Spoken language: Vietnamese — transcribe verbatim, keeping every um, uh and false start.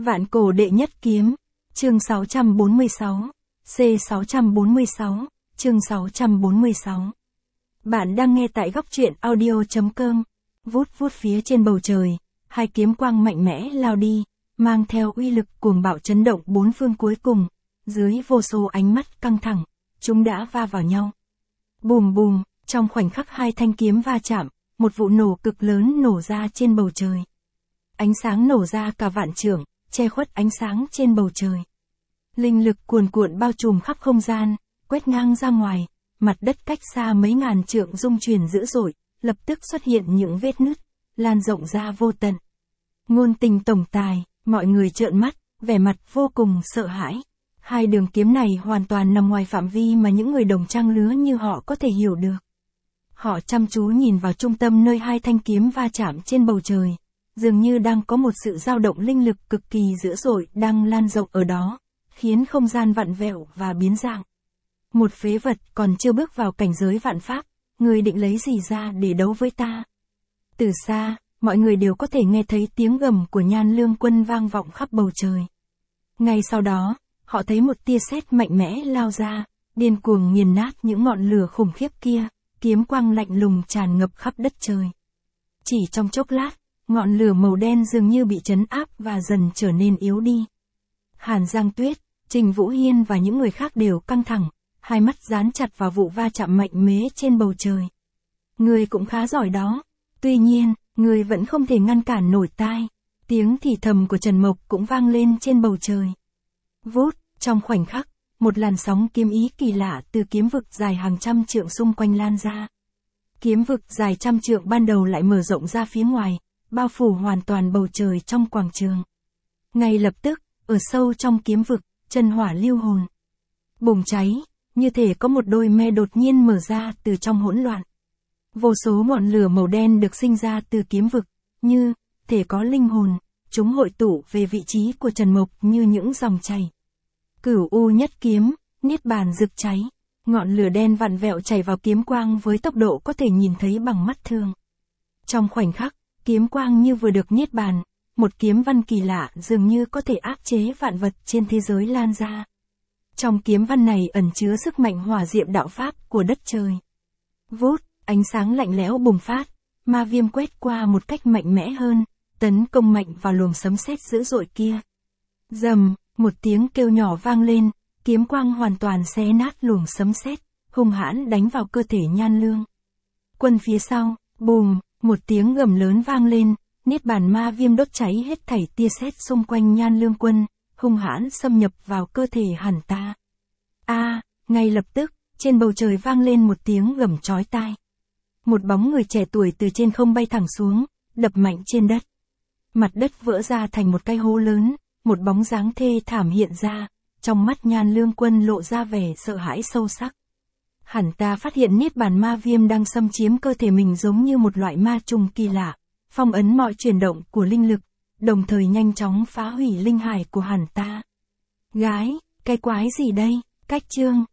Vạn cổ đệ nhất kiếm. Chương sáu trăm bốn mươi sáu. C sáu trăm bốn mươi sáu. Chương sáu trăm bốn mươi sáu. Bạn đang nghe tại góc truyện audio chấm com. Vút vút phía trên bầu trời, hai kiếm quang mạnh mẽ lao đi, mang theo uy lực cuồng bạo chấn động bốn phương cuối cùng. Dưới vô số ánh mắt căng thẳng, chúng đã va vào nhau. Bùm bùm, trong khoảnh khắc hai thanh kiếm va chạm, một vụ nổ cực lớn nổ ra trên bầu trời. Ánh sáng nổ ra cả vạn trượng, che khuất ánh sáng trên bầu trời. Linh lực cuồn cuộn bao trùm khắp không gian, quét ngang ra ngoài, mặt đất cách xa mấy ngàn trượng rung chuyển dữ dội, lập tức xuất hiện những vết nứt, lan rộng ra vô tận. Ngôn tình tổng tài, mọi người trợn mắt, vẻ mặt vô cùng sợ hãi. Hai đường kiếm này hoàn toàn nằm ngoài phạm vi mà những người đồng trang lứa như họ có thể hiểu được. Họ chăm chú nhìn vào trung tâm nơi hai thanh kiếm va chạm trên bầu trời, dường như đang có một sự dao động linh lực cực kỳ dữ dội đang lan rộng ở đó, khiến không gian vặn vẹo và biến dạng. Một phế vật còn chưa bước vào cảnh giới vạn pháp, người định lấy gì ra để đấu với ta? Từ xa, mọi người đều có thể nghe thấy tiếng gầm của Nhan Lương Quân vang vọng khắp bầu trời. Ngay sau đó, họ thấy một tia sét mạnh mẽ lao ra, điên cuồng nghiền nát những ngọn lửa khủng khiếp kia, kiếm quang lạnh lùng tràn ngập khắp đất trời. Chỉ trong chốc lát, ngọn lửa màu đen dường như bị trấn áp và dần trở nên yếu đi. Hàn Giang Tuyết, Trình Vũ Hiên và những người khác đều căng thẳng, hai mắt dán chặt vào vụ va chạm mạnh mẽ trên bầu trời. Người cũng khá giỏi đó. Tuy nhiên, người vẫn không thể ngăn cản nổi tai. Tiếng thì thầm của Trần Mộc cũng vang lên trên bầu trời. Vút, trong khoảnh khắc, một làn sóng kiếm ý kỳ lạ từ kiếm vực dài hàng trăm trượng xung quanh lan ra. Kiếm vực dài trăm trượng ban đầu lại mở rộng ra phía ngoài, bao phủ hoàn toàn bầu trời trong quảng trường. Ngay lập tức, ở sâu trong kiếm vực, chân hỏa lưu hồn bùng cháy, như thể có một đôi me đột nhiên mở ra từ trong hỗn loạn. Vô số ngọn lửa màu đen được sinh ra từ kiếm vực, như thể có linh hồn, chúng hội tụ về vị trí của Trần Mộc như những dòng chảy. Cửu U nhất kiếm, niết bàn rực cháy, ngọn lửa đen vặn vẹo chảy vào kiếm quang với tốc độ có thể nhìn thấy bằng mắt thường. Trong khoảnh khắc, kiếm quang như vừa được niết bàn, một kiếm văn kỳ lạ dường như có thể áp chế vạn vật trên thế giới lan ra. Trong kiếm văn này ẩn chứa sức mạnh hỏa diệm đạo pháp của đất trời. Vút, ánh sáng lạnh lẽo bùng phát, ma viêm quét qua một cách mạnh mẽ hơn, tấn công mạnh vào luồng sấm sét dữ dội kia. Rầm, một tiếng kêu nhỏ vang lên, kiếm quang hoàn toàn xé nát luồng sấm sét, hung hãn đánh vào cơ thể Nhan Lương Quân phía sau. Bùm, một tiếng gầm lớn vang lên, niết bàn ma viêm đốt cháy hết thảy tia sét xung quanh Nhan Lương Quân, hung hãn xâm nhập vào cơ thể hắn ta. A, à, ngay lập tức, trên bầu trời vang lên một tiếng gầm chói tai. Một bóng người trẻ tuổi từ trên không bay thẳng xuống, đập mạnh trên đất. Mặt đất vỡ ra thành một cái hố lớn, một bóng dáng thê thảm hiện ra, trong mắt Nhan Lương Quân lộ ra vẻ sợ hãi sâu sắc. Hắn ta phát hiện niết bàn ma viêm đang xâm chiếm cơ thể mình giống như một loại ma trùng kỳ lạ, phong ấn mọi chuyển động của linh lực, đồng thời nhanh chóng phá hủy linh hải của hắn ta. Gái, cái quái gì đây? Cách chương.